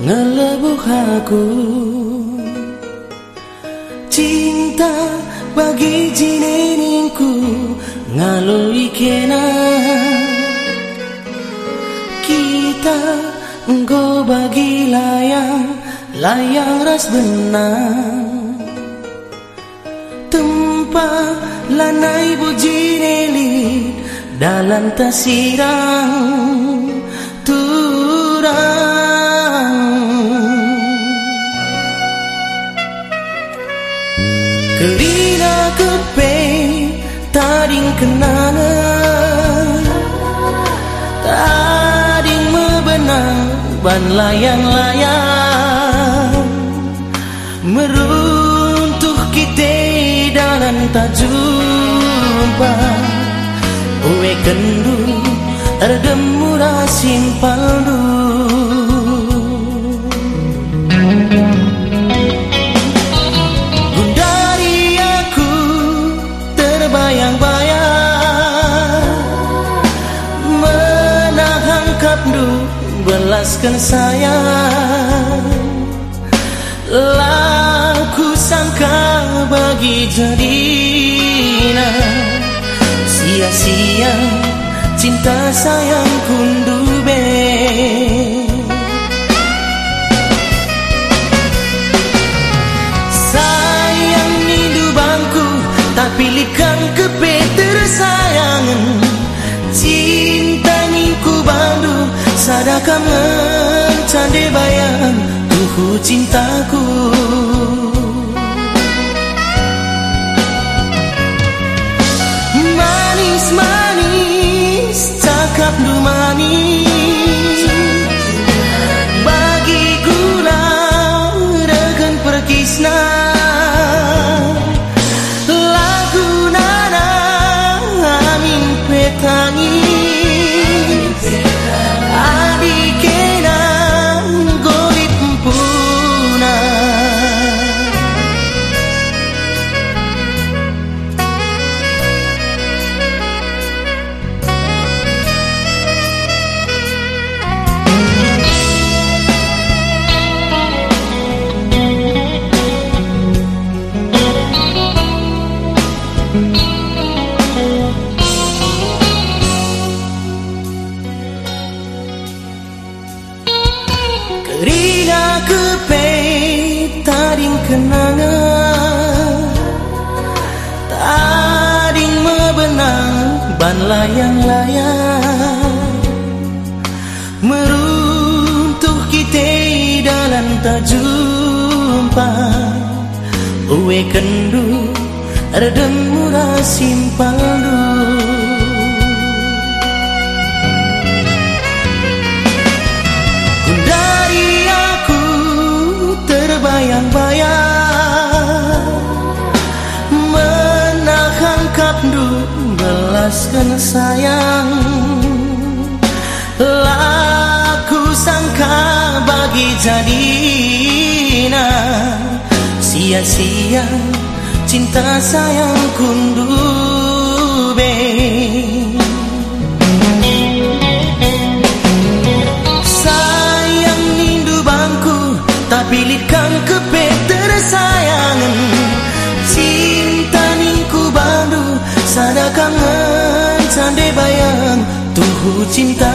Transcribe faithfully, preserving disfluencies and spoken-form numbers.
ngelebuh aku cinta bagi jineningku ngalui kena kita engkau bagi layang layang ras benang tempat lanai bujineli dalam tasirang turang kerina kepe taring kenangan taring mebenang ban layang-layang meruntuh kita dalam tak jumpa uwe kendu erdemura simpal du gundari aku terbayang-bayang menahan kapdu belaskan sayang laku sangka bagi jadina sia-sia cinta sayang kundube sayang nindu bangku tak pilihkan kepe tersayangan cinta ningku bandu sadaka mencande bayang tuhu cintaku manis-manis cakap du manis bagi gula regen perkisna lagu nana amin petangi adikena golip empuna kerina kepe taring kenangan taring mebenang ban layang-layang meruntuh kita dalam tak jumpa uwe kendu erdemura simpal du bayang-bayang menahan kapdu belaskan sayang laku sangka bagi jadina sia-sia cinta sayang kundube sayang nindu bangku tak pilihkan kepe tersayangan cinta ningku bandu sadaka mencande bayang tuhu cinta